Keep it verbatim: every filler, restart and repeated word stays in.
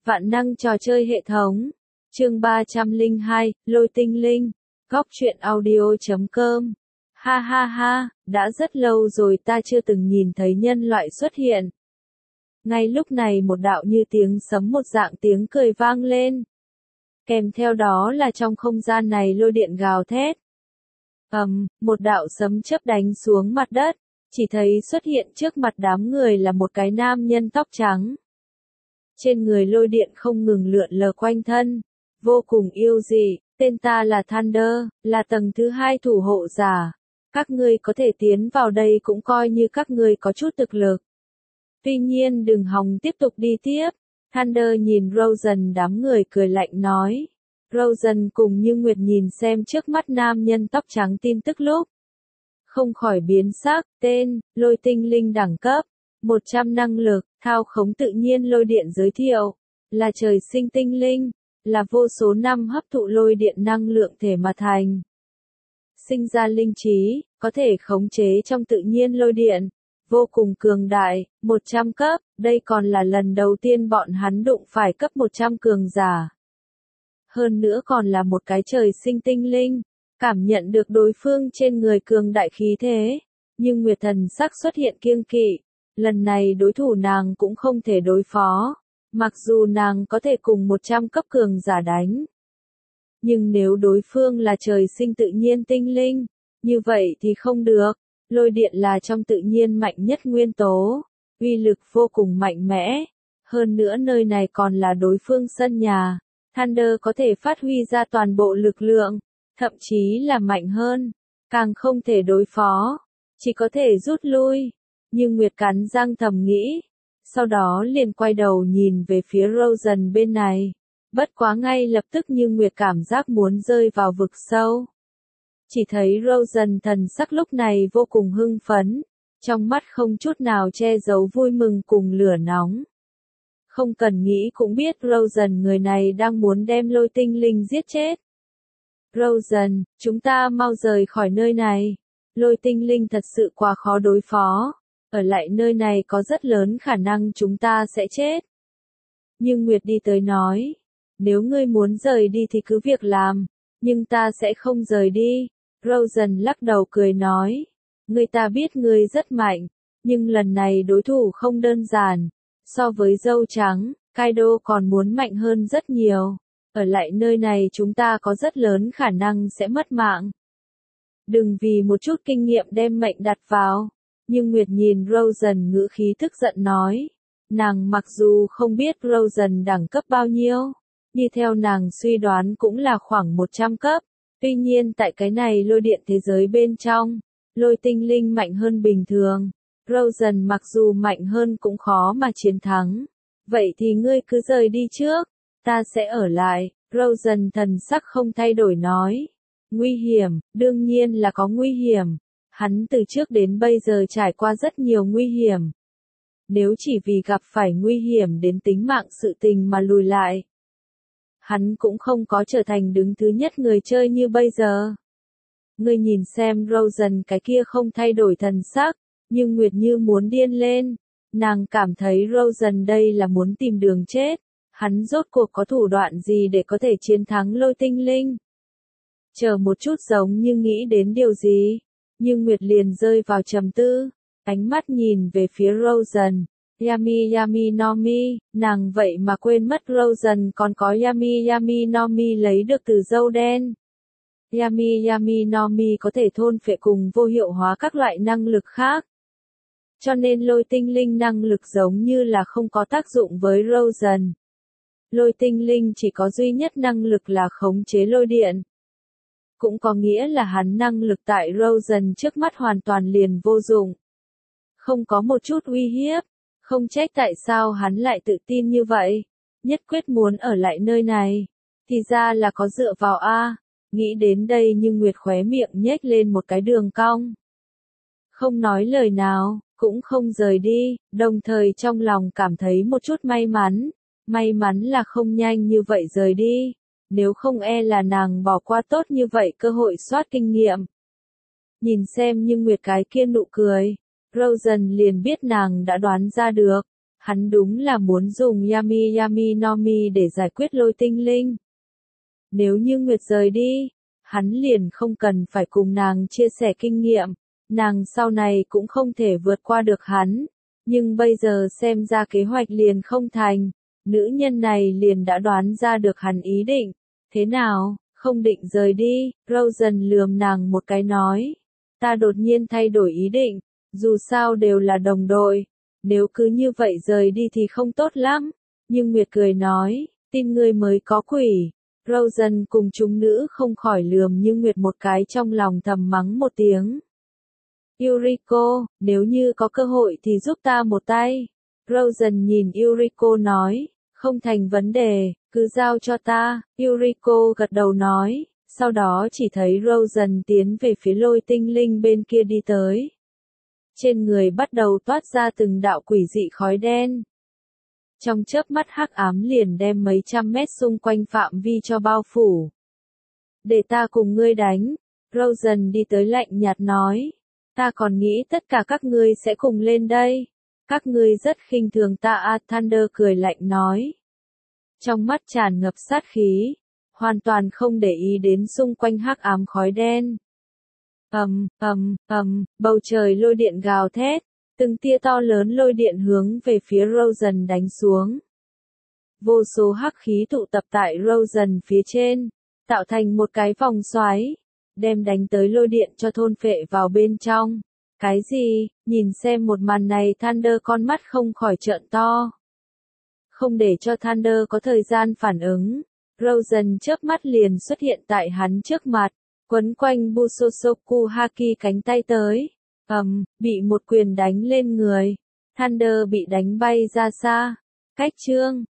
Vạn năng trò chơi hệ thống. Chương ba trăm lẻ hai, Lôi tinh linh. Góc truyện audio chấm com. Ha ha ha, đã rất lâu rồi ta chưa từng nhìn thấy nhân loại xuất hiện. Ngay lúc này một đạo như tiếng sấm một dạng tiếng cười vang lên. Kèm theo đó là trong không gian này lôi điện gào thét. ầm, um, một đạo sấm chớp đánh xuống mặt đất, chỉ thấy xuất hiện trước mặt đám người là một cái nam nhân tóc trắng. Trên người lôi điện không ngừng lượn lờ quanh thân, vô cùng yêu dị, tên ta là Thunder, là tầng thứ hai thủ hộ giả. Các ngươi có thể tiến vào đây cũng coi như các ngươi có chút thực lực. Tuy nhiên đừng hòng tiếp tục đi tiếp. Thunder nhìn Rosen đám người cười lạnh nói. Rosen cùng Như Nguyệt nhìn xem trước mắt nam nhân tóc trắng tin tức lúc. Không khỏi biến sắc, tên, lôi tinh linh đẳng cấp, một trăm năng lực, thao khống tự nhiên lôi điện giới thiệu, là trời sinh tinh linh, là vô số năm hấp thụ lôi điện năng lượng thể mà thành. Sinh ra linh trí, có thể khống chế trong tự nhiên lôi điện, vô cùng cường đại, một trăm cấp, đây còn là lần đầu tiên bọn hắn đụng phải cấp một trăm cường giả. Hơn nữa còn là một cái trời sinh tinh linh, cảm nhận được đối phương trên người cường đại khí thế, nhưng Nguyệt Thần sắc xuất hiện kiêng kỵ, lần này đối thủ nàng cũng không thể đối phó, mặc dù nàng có thể cùng một trăm cấp cường giả đánh. Nhưng nếu đối phương là trời sinh tự nhiên tinh linh, như vậy thì không được, lôi điện là trong tự nhiên mạnh nhất nguyên tố, uy lực vô cùng mạnh mẽ, hơn nữa nơi này còn là đối phương sân nhà, Thunder có thể phát huy ra toàn bộ lực lượng, thậm chí là mạnh hơn, càng không thể đối phó, chỉ có thể rút lui. Nhưng Nguyệt cắn răng thầm nghĩ, sau đó liền quay đầu nhìn về phía Rosen bên này. Bất quá ngay lập tức như Nguyệt cảm giác muốn rơi vào vực sâu. Chỉ thấy Rosen thần sắc lúc này vô cùng hưng phấn, trong mắt không chút nào che giấu vui mừng cùng lửa nóng. Không cần nghĩ cũng biết Rosen người này đang muốn đem lôi tinh linh giết chết. Rosen, chúng ta mau rời khỏi nơi này. Lôi tinh linh thật sự quá khó đối phó. Ở lại nơi này có rất lớn khả năng chúng ta sẽ chết. Nhưng Nguyệt đi tới nói. Nếu ngươi muốn rời đi thì cứ việc làm. Nhưng ta sẽ không rời đi. Rosen lắc đầu cười nói. Người ta biết ngươi rất mạnh. Nhưng lần này đối thủ không đơn giản. So với dâu trắng, Kaido còn muốn mạnh hơn rất nhiều. Ở lại nơi này chúng ta có rất lớn khả năng sẽ mất mạng. Đừng vì một chút kinh nghiệm đem mệnh đặt vào. Nhưng Nguyệt nhìn Rosen ngữ khí tức giận nói. Nàng mặc dù không biết Rosen đẳng cấp bao nhiêu, như theo nàng suy đoán cũng là khoảng một trăm cấp. Tuy nhiên tại cái này lôi điện thế giới bên trong, lôi tinh linh mạnh hơn bình thường. Rosen mặc dù mạnh hơn cũng khó mà chiến thắng. Vậy thì ngươi cứ rời đi trước, ta sẽ ở lại. Rosen thần sắc không thay đổi nói. Nguy hiểm, đương nhiên là có nguy hiểm. Hắn từ trước đến bây giờ trải qua rất nhiều nguy hiểm. Nếu chỉ vì gặp phải nguy hiểm đến tính mạng sự tình mà lùi lại, hắn cũng không có trở thành đứng thứ nhất người chơi như bây giờ. Ngươi nhìn xem Rosen cái kia không thay đổi thần sắc, nhưng Nguyệt như muốn điên lên. Nàng cảm thấy Rosen đây là muốn tìm đường chết. Hắn rốt cuộc có thủ đoạn gì để có thể chiến thắng lôi tinh linh? Chờ một chút giống như nghĩ đến điều gì. Nhưng Nguyệt liền rơi vào trầm tư. Ánh mắt nhìn về phía Rosen. Yami Yami no Mi, nàng vậy mà quên mất Rosen còn có Yami Yami no Mi lấy được từ dâu đen. Yami Yami no Mi có thể thôn phệ cùng vô hiệu hóa các loại năng lực khác. Cho nên lôi tinh linh năng lực giống như là không có tác dụng với Rosen. Lôi tinh linh chỉ có duy nhất năng lực là khống chế lôi điện. Cũng có nghĩa là hắn năng lực tại Rosen trước mắt hoàn toàn liền vô dụng. Không có một chút uy hiếp. Không trách tại sao hắn lại tự tin như vậy. Nhất quyết muốn ở lại nơi này. Thì ra là có dựa vào A. Nghĩ đến đây nhưng Nguyệt khóe miệng nhếch lên một cái đường cong. Không nói lời nào, cũng không rời đi, đồng thời trong lòng cảm thấy một chút may mắn. May mắn là không nhanh như vậy rời đi. Nếu không e là nàng bỏ qua tốt như vậy cơ hội soát kinh nghiệm. Nhìn xem như Nguyệt cái kia nụ cười. Rosen liền biết nàng đã đoán ra được. Hắn đúng là muốn dùng Yami Yami no Mi để giải quyết lôi tinh linh. Nếu như Nguyệt rời đi, hắn liền không cần phải cùng nàng chia sẻ kinh nghiệm, nàng sau này cũng không thể vượt qua được hắn. Nhưng bây giờ xem ra kế hoạch liền không thành, nữ nhân này liền đã đoán ra được hắn ý định. Thế nào, không định rời đi? Rosen lườm nàng một cái nói. Ta đột nhiên thay đổi ý định, dù sao đều là đồng đội. Nếu cứ như vậy rời đi thì không tốt lắm. Nhưng Nguyệt cười nói, tin ngươi mới có quỷ. Rosen cùng chúng nữ không khỏi lườm như Nguyệt một cái trong lòng thầm mắng một tiếng. Yuriko, nếu như có cơ hội thì giúp ta một tay. Rosen nhìn Yuriko nói, không thành vấn đề, cứ giao cho ta. Yuriko gật đầu nói, sau đó chỉ thấy Rosen tiến về phía lôi tinh linh bên kia đi tới. Trên người bắt đầu toát ra từng đạo quỷ dị khói đen. Trong chớp mắt hắc ám liền đem mấy trăm mét xung quanh phạm vi cho bao phủ. Để ta cùng ngươi đánh. Rosen đi tới lạnh nhạt nói. Ta còn nghĩ tất cả các ngươi sẽ cùng lên đây. Các ngươi rất khinh thường ta. A Thunder cười lạnh nói. Trong mắt tràn ngập sát khí, hoàn toàn không để ý đến xung quanh hắc ám khói đen. Ầm, ầm, ầm, bầu trời lôi điện gào thét, từng tia to lớn lôi điện hướng về phía Rosen đánh xuống. Vô số hắc khí tụ tập tại Rosen phía trên, tạo thành một cái vòng xoáy, đem đánh tới lôi điện cho thôn phệ vào bên trong. Cái gì? Nhìn xem một màn này Thunder con mắt không khỏi trợn to. Không để cho Thunder có thời gian phản ứng, Rosen chớp mắt liền xuất hiện tại hắn trước mặt, quấn quanh Busosoku Haki cánh tay tới. Ầm, um, bị một quyền đánh lên người. Thunder bị đánh bay ra xa. Cách chương